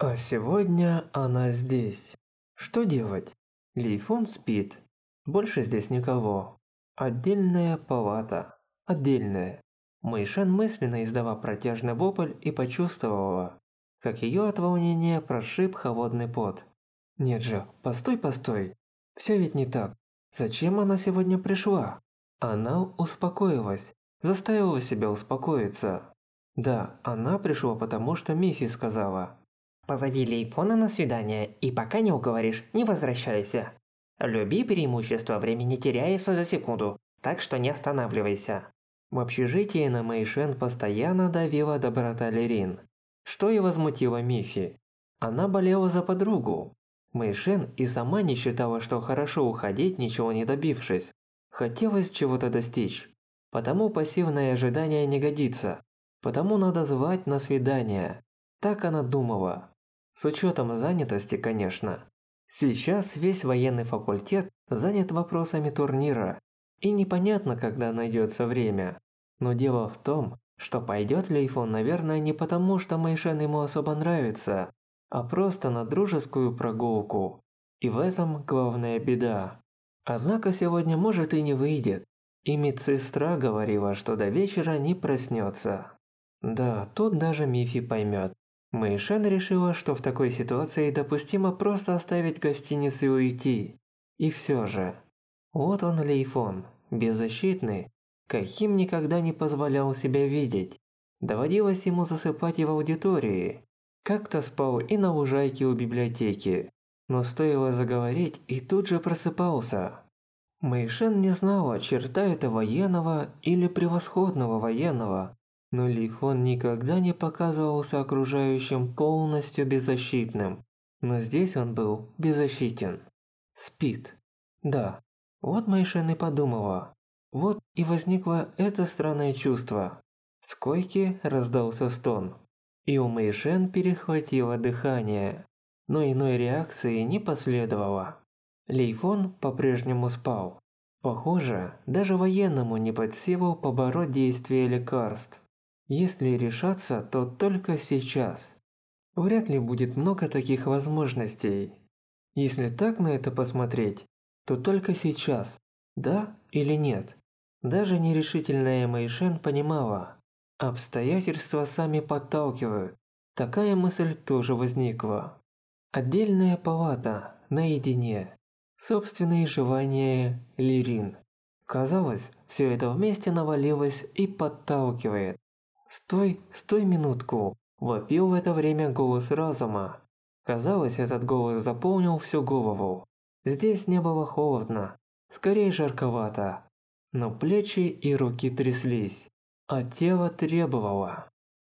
А сегодня она здесь. Что делать? Лейфун спит. Больше здесь никого. Отдельная палата. Отдельная. Мэйшен мысленно издала протяжный вопль и почувствовала, как ее от волнения прошиб холодный пот. Нет же, постой, постой. Все ведь не так. Зачем она сегодня пришла? Она успокоилась, заставила себя успокоиться. Да, она пришла потому, что Мифи сказала. Позови Лейфона на свидание, и пока не уговоришь, не возвращайся. Люби преимущество, времени теряется за секунду, так что не останавливайся. В общежитии на Мэйшен постоянно давила доброта Лерин, что и возмутило Мифи. Она болела за подругу. Мэйшен и сама не считала, что хорошо уходить, ничего не добившись. Хотелось чего-то достичь. Потому пассивное ожидание не годится. Потому надо звать на свидание. Так она думала. С учетом занятости, конечно. Сейчас весь военный факультет занят вопросами турнира. И непонятно, когда найдется время. Но дело в том, что пойдет Лейфон, наверное, не потому, что Мэйшен ему особо нравится, а просто на дружескую прогулку. И в этом главная беда. Однако сегодня может и не выйдет. И медсестра говорила, что до вечера не проснется. Да, тут даже Мифи поймет. Мэйшен решила, что в такой ситуации допустимо просто оставить гостиницу и уйти. И все же. Вот он Лейфон, беззащитный, каким никогда не позволял себя видеть. Доводилось ему засыпать и в аудитории. Как-то спал и на лужайке у библиотеки. Но стоило заговорить, и тут же просыпался. Мэйшен не знала, черта это военного или превосходного военного, но Лейфон никогда не показывался окружающим полностью беззащитным. Но здесь он был беззащитен. Спит. Да, вот Мэйшен и подумала. Вот и возникло это странное чувство. С койки раздался стон. И у Мэйшен перехватило дыхание. Но иной реакции не последовало. Лейфон по-прежнему спал. Похоже, даже военному не под силу побороть действие лекарств. Если решаться, то только сейчас. Вряд ли будет много таких возможностей. Если так на это посмотреть, то только сейчас, да или нет. Даже нерешительная Мэйшен понимала, обстоятельства сами подталкивают. Такая мысль тоже возникла. Отдельная палата, наедине. Собственные желания Лерин. Казалось, все это вместе навалилось и подталкивает. «Стой, стой минутку!» – вопил в это время голос разума. Казалось, этот голос заполнил всю голову. Здесь не было холодно, скорее жарковато. Но плечи и руки тряслись, а тело требовало.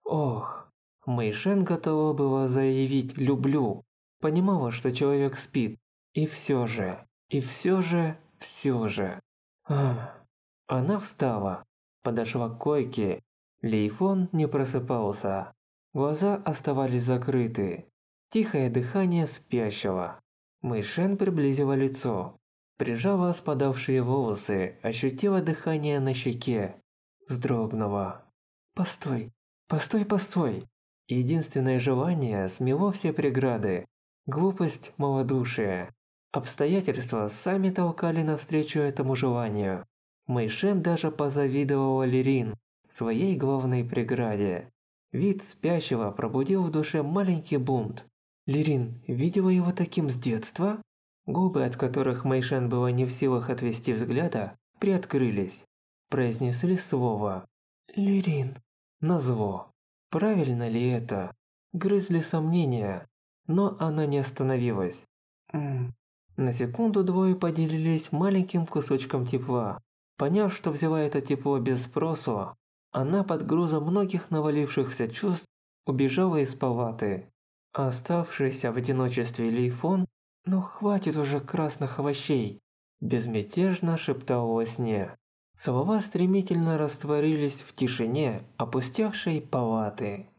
Ох, Мэйшен готова была заявить «люблю». Понимала, что человек спит. И все же, все же. Она встала, подошла к койке. Лейфон не просыпался. Глаза оставались закрыты. Тихое дыхание спящего. Мэйшен приблизила лицо. Прижала спадавшие волосы, ощутила дыхание на щеке. Вздрогнула. «Постой, постой, постой!» Единственное желание смело все преграды. Глупость, малодушие. Обстоятельства сами толкали навстречу этому желанию. Мэйшен даже позавидовала Лерин, своей главной преграде. Вид спящего пробудил в душе маленький бунт. Лерин видела его таким с детства? Губы, от которых Мэйшен была не в силах отвести взгляда, приоткрылись. Произнесли слово «Лерин». Назло. Правильно ли это? Грызли сомнения, но она не остановилась. На секунду двое поделились маленьким кусочком тепла. Поняв, что взяла это тепло без спросу, она под грузом многих навалившихся чувств убежала из палаты. Оставшийся в одиночестве Лейфон, «Ну хватит уже красных овощей!» безмятежно шептал во сне. Слова стремительно растворились в тишине опустевшей палаты.